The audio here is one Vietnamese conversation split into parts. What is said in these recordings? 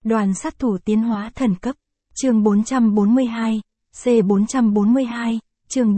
Đoàn sát thủ tiến hóa thần cấp. Chương 442, C442, chương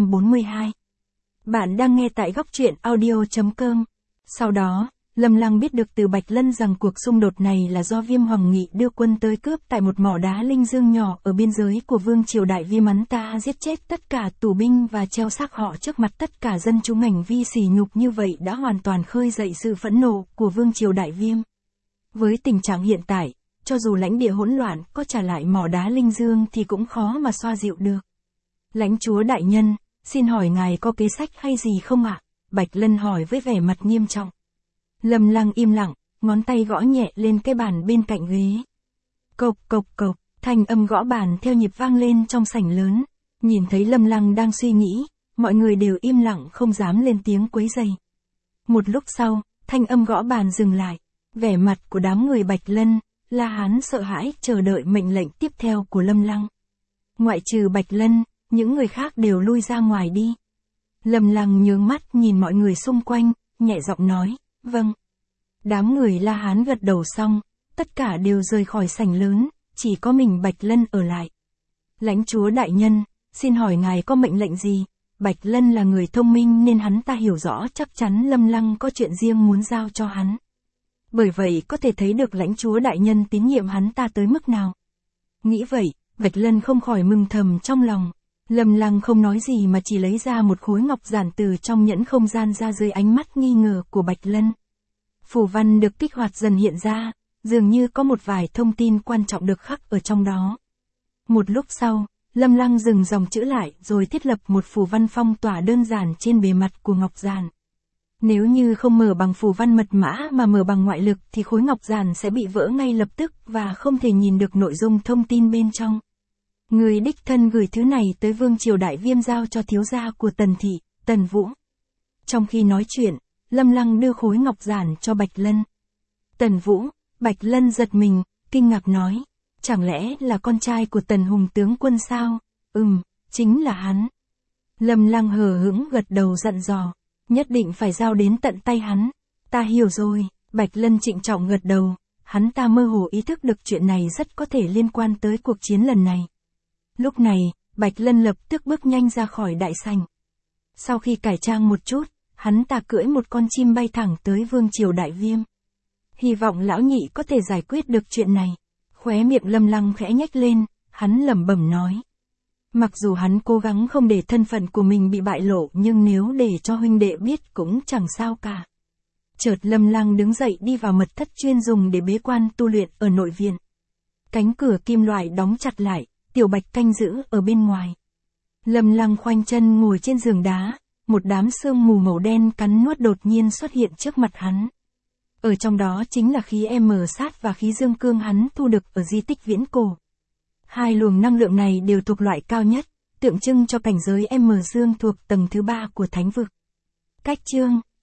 442. Bạn đang nghe tại góc truyện audio.com. Sau đó, Lâm Lăng biết được từ Bạch Lân rằng cuộc xung đột này là do Viêm Hoàng Nghị đưa quân tới cướp tại một mỏ đá linh dương nhỏ ở biên giới của Vương triều Đại Viêm. Hắn ta giết chết tất cả tù binh và treo xác họ trước mặt tất cả dân chúng. Hành vi sỉ nhục như vậy đã hoàn toàn khơi dậy sự phẫn nộ của Vương triều Đại Viêm. Với tình trạng hiện tại, cho dù lãnh địa hỗn loạn có trả lại mỏ đá linh dương thì cũng khó mà xoa dịu được. Lãnh chúa đại nhân, xin hỏi ngài có kế sách hay gì không ạ? Bạch Lân hỏi với vẻ mặt nghiêm trọng. Lâm Lăng im lặng, ngón tay gõ nhẹ lên cái bàn bên cạnh ghế. Cộc cộc cộc, thanh âm gõ bàn theo nhịp vang lên trong sảnh lớn. Nhìn thấy Lâm Lăng đang suy nghĩ, mọi người đều im lặng không dám lên tiếng quấy rầy. Một lúc sau, thanh âm gõ bàn dừng lại. Vẻ mặt của đám người Bạch Lân, La Hán sợ hãi chờ đợi mệnh lệnh tiếp theo của Lâm Lăng. Ngoại trừ Bạch Lân, những người khác đều lui ra ngoài đi. Lâm Lăng nhướng mắt nhìn mọi người xung quanh, nhẹ giọng nói, vâng. Đám người La Hán gật đầu xong, tất cả đều rời khỏi sảnh lớn, chỉ có mình Bạch Lân ở lại. Lãnh chúa đại nhân, xin hỏi ngài có mệnh lệnh gì? Bạch Lân là người thông minh nên hắn ta hiểu rõ chắc chắn Lâm Lăng có chuyện riêng muốn giao cho hắn. Bởi vậy có thể thấy được lãnh chúa đại nhân tín nhiệm hắn ta tới mức nào. Nghĩ vậy, Bạch Lân không khỏi mừng thầm trong lòng. Lâm Lăng không nói gì mà chỉ lấy ra một khối ngọc giản từ trong nhẫn không gian ra dưới ánh mắt nghi ngờ của Bạch Lân. Phù văn được kích hoạt dần hiện ra, dường như có một vài thông tin quan trọng được khắc ở trong đó. Một lúc sau, Lâm Lăng dừng dòng chữ lại rồi thiết lập một phù văn phong tỏa đơn giản trên bề mặt của ngọc giản. Nếu như không mở bằng phù văn mật mã mà mở bằng ngoại lực thì khối ngọc giản sẽ bị vỡ ngay lập tức và không thể nhìn được nội dung thông tin bên trong. Người đích thân gửi thứ này tới Vương triều Đại Viêm giao cho thiếu gia của Tần thị, Tần Vũ. Trong khi nói chuyện, Lâm Lăng đưa khối ngọc giản cho Bạch Lân. Tần Vũ, Bạch Lân giật mình, kinh ngạc nói, chẳng lẽ là con trai của Tần Hùng tướng quân sao? Chính là hắn. Lâm Lăng hờ hững gật đầu dặn dò, nhất định phải giao đến tận tay hắn. Ta hiểu rồi, Bạch Lân trịnh trọng gật đầu, hắn ta mơ hồ ý thức được chuyện này rất có thể liên quan tới cuộc chiến lần này. Lúc này, Bạch Lân lập tức bước nhanh ra khỏi đại sảnh. Sau khi cải trang một chút, hắn ta cưỡi một con chim bay thẳng tới Vương triều Đại Viêm. Hy vọng lão nhị có thể giải quyết được chuyện này. Khóe miệng Lâm Lăng khẽ nhếch lên, hắn lẩm bẩm nói. Mặc dù hắn cố gắng không để thân phận của mình bị bại lộ nhưng nếu để cho huynh đệ biết cũng chẳng sao cả. Chợt Lâm Lăng đứng dậy đi vào mật thất chuyên dùng để bế quan tu luyện ở nội viện. Cánh cửa kim loại đóng chặt lại, Tiểu Bạch canh giữ ở bên ngoài. Lâm Lăng khoanh chân ngồi trên giường đá, một đám sương mù màu đen cắn nuốt đột nhiên xuất hiện trước mặt hắn. Ở trong đó chính là khí M sát và khí dương cương hắn thu được ở di tích viễn cổ. Hai luồng năng lượng này đều thuộc loại cao nhất, tượng trưng cho cảnh giới M dương thuộc tầng thứ 3 của thánh vực. Cách chương